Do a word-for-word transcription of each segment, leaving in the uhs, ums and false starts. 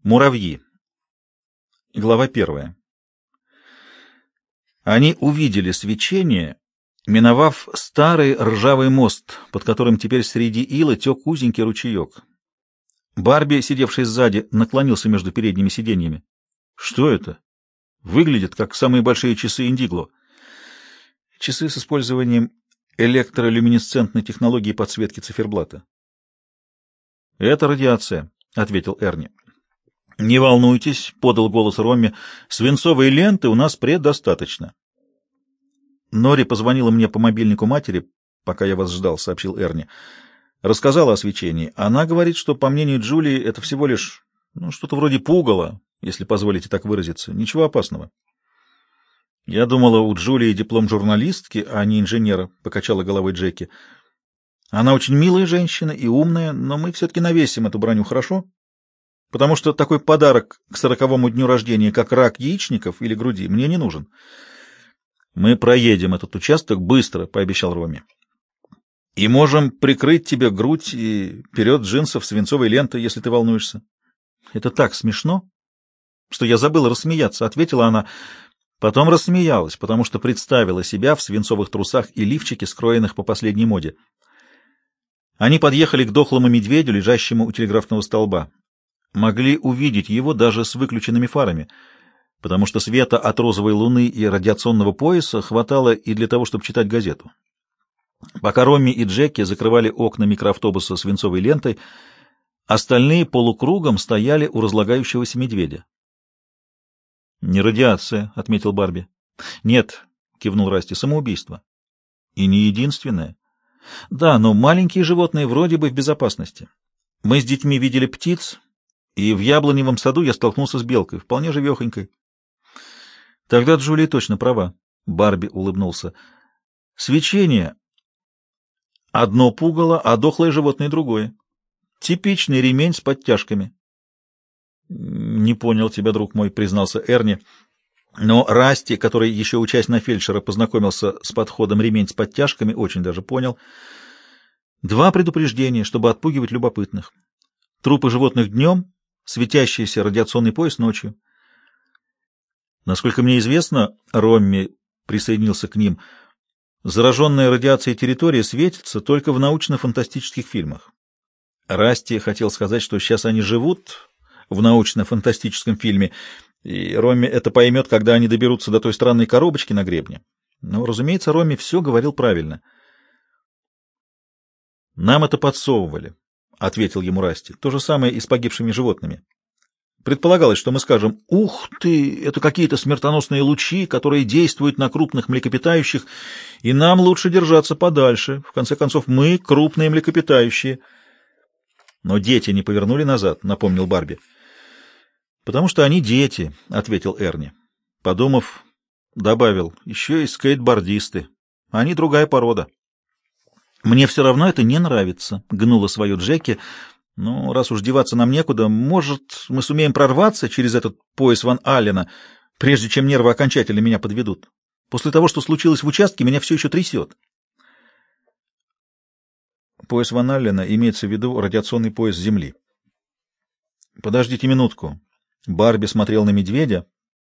Муравьи. Глава первая. Они увидели свечение, миновав старый ржавый мост, под которым теперь среди ила тек узенький ручеек. Барби, сидевший сзади, наклонился между передними сиденьями. Что это? Выглядит, как самые большие часы Индигло. Часы с использованием электролюминесцентной технологии подсветки циферблата. — Это радиация, — ответил Эрни. — Не волнуйтесь, — подал голос Ромми, — свинцовой ленты у нас предостаточно. Нори позвонила мне по мобильнику матери, пока я вас ждал, — сообщил Эрни. Рассказала о свечении. Она говорит, что, по мнению Джулии, это всего лишь ну, что-то вроде пугала, если позволите так выразиться. Ничего опасного. Я думала, у Джулии диплом журналистки, а не инженера, — покачала головой Джеки. Она очень милая женщина и умная, но мы все-таки навесим эту броню, хорошо? Потому что такой подарок к сороковому дню рождения, как рак яичников или груди, мне не нужен. Мы проедем этот участок быстро, — пообещал Роми. И можем прикрыть тебе грудь и вперед джинсов свинцовой лентой, если ты волнуешься. Это так смешно, что я забыла рассмеяться, — ответила она. Потом рассмеялась, потому что представила себя в свинцовых трусах и лифчике, скроенных по последней моде. Они подъехали к дохлому медведю, лежащему у телеграфного столба. Могли увидеть его даже с выключенными фарами, потому что света от розовой луны и радиационного пояса хватало и для того, чтобы читать газету. Пока Ромми и Джеки закрывали окна микроавтобуса свинцовой лентой, остальные полукругом стояли у разлагающегося медведя. — Не радиация, — отметил Барби. — Нет, — кивнул Расти, — самоубийство. — И не единственное. — Да, но маленькие животные вроде бы в безопасности. Мы с детьми видели птиц, и в яблоневом саду я столкнулся с белкой, вполне живехонькой. — Тогда Джулия точно права, — Барби улыбнулся. — Свечение. Одно пугало, а дохлое животное другое. Типичный ремень с подтяжками. — Не понял тебя, друг мой, — признался Эрни. Но Расти, который еще учась на фельдшера познакомился с подходом ремень с подтяжками, очень даже понял. Два предупреждения, чтобы отпугивать любопытных. Трупы животных днем, светящийся радиационный пояс ночью. Насколько мне известно, Ромми присоединился к ним, зараженная радиацией территория светится только в научно-фантастических фильмах. Расти хотел сказать, что сейчас они живут в научно-фантастическом фильме, и Ромми это поймет, когда они доберутся до той странной коробочки на гребне. Но, разумеется, Ромми все говорил правильно. «Нам это подсовывали», — ответил ему Расти. «То же самое и с погибшими животными. Предполагалось, что мы скажем: «Ух ты, это какие-то смертоносные лучи, которые действуют на крупных млекопитающих, и нам лучше держаться подальше. В конце концов, мы крупные млекопитающие». Но дети не повернули назад, — напомнил Барби. «Потому что они дети», — ответил Эрни. Подумав, добавил: «Еще и скейтбордисты. Они другая порода». «Мне все равно это не нравится», — гнула свое Джеки. «Ну, раз уж деваться нам некуда, может, мы сумеем прорваться через этот пояс Ван Аллена, прежде чем нервы окончательно меня подведут. После того, что случилось в участке, меня все еще трясет». Пояс Ван Аллена имеется в виду радиационный пояс Земли. «Подождите минутку». Барби смотрел на медведя.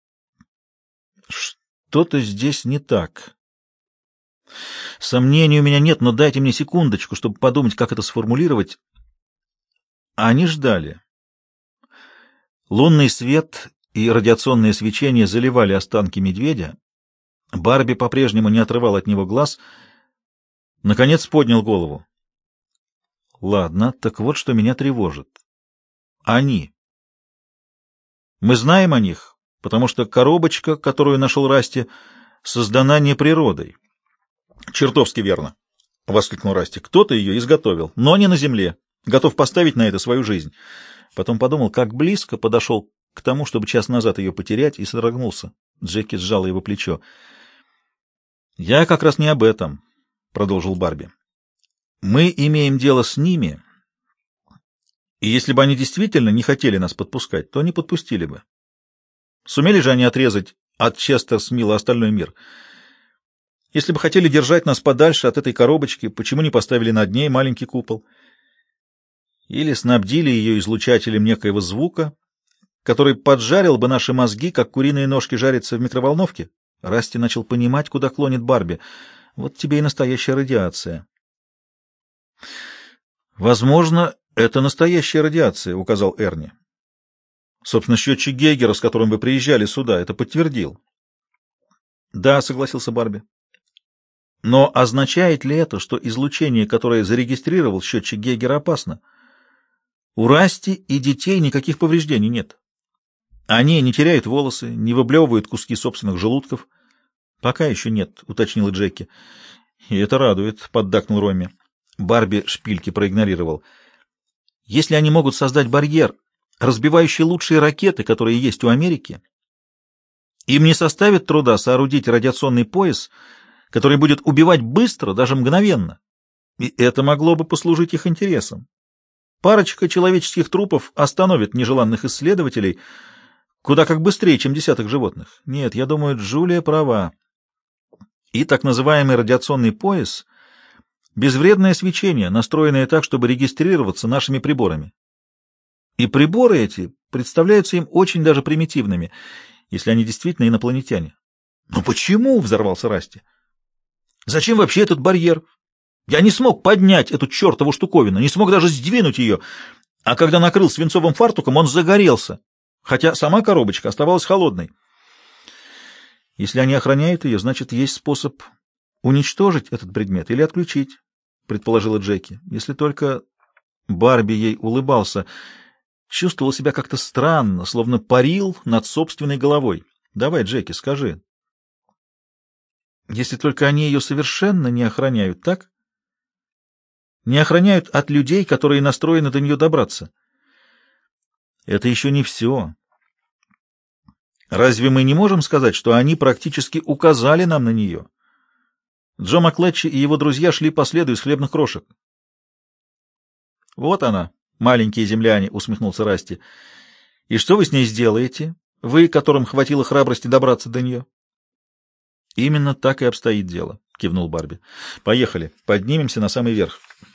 «Что-то здесь не так. Сомнений у меня нет, но дайте мне секундочку, чтобы подумать, как это сформулировать». Они ждали. Лунный свет и радиационное свечение заливали останки медведя. Барби по-прежнему не отрывал от него глаз. Наконец поднял голову. «Ладно, так вот что меня тревожит. Они. Мы знаем о них, потому что коробочка, которую нашел Расти, создана не природой». «Чертовски верно», — воскликнул Расти. «Кто-то ее изготовил, но не на земле. Готов поставить на это свою жизнь». Потом подумал, как близко подошел к тому, чтобы час назад ее потерять, и содрогнулся. Джеки сжала его плечо. «Я как раз не об этом», — продолжил Барби. «Мы имеем дело с ними, и если бы они действительно не хотели нас подпускать, то не подпустили бы. Сумели же они отрезать от Честерсмилла остальной мир? Если бы хотели держать нас подальше от этой коробочки, почему не поставили над ней маленький купол? Или снабдили ее излучателем некоего звука, который поджарил бы наши мозги, как куриные ножки жарятся в микроволновке? Расти начал понимать, куда клонит Барби. Вот тебе и настоящая радиация. Возможно, это настоящая радиация, указал Эрни. Собственно, счетчик Гейгера, с которым вы приезжали сюда, это подтвердил. Да, согласился Барби. Но означает ли это, что излучение, которое зарегистрировал счетчик Гейгера, опасно? У Расти и детей никаких повреждений нет. Они не теряют волосы, не выблевывают куски собственных желудков. Пока еще нет, уточнила Джеки. И это радует, поддакнул Ромми. Барби шпильки проигнорировал. Если они могут создать барьер, разбивающий лучшие ракеты, которые есть у Америки, им не составит труда соорудить радиационный пояс, который будет убивать быстро, даже мгновенно. И это могло бы послужить их интересам. Парочка человеческих трупов остановит нежеланных исследователей куда как быстрее, чем десяток животных. Нет, я думаю, Джулия права. И так называемый радиационный пояс — безвредное свечение, настроенное так, чтобы регистрироваться нашими приборами. И приборы эти представляются им очень даже примитивными, если они действительно инопланетяне. «Но почему?» — взорвался Расти. «Зачем вообще этот барьер? Я не смог поднять эту чертову штуковину, не смог даже сдвинуть ее, а когда накрыл свинцовым фартуком, он загорелся, хотя сама коробочка оставалась холодной. Если они охраняют ее, значит, есть способ уничтожить этот предмет или отключить», — предположила Джеки. Если только... Барби ей улыбался, чувствовал себя как-то странно, словно парил над собственной головой. «Давай, Джеки, скажи». Если только они ее совершенно не охраняют, так? Не охраняют от людей, которые настроены до нее добраться. Это еще не все. Разве мы не можем сказать, что они практически указали нам на нее? Джо Маклетчи и его друзья шли по следу из хлебных крошек. «Вот она, маленькие земляне», — усмехнулся Расти. «И что вы с ней сделаете, вы, которым хватило храбрости добраться до нее?» «Именно так и обстоит дело», — кивнул Барби. «Поехали, поднимемся на самый верх».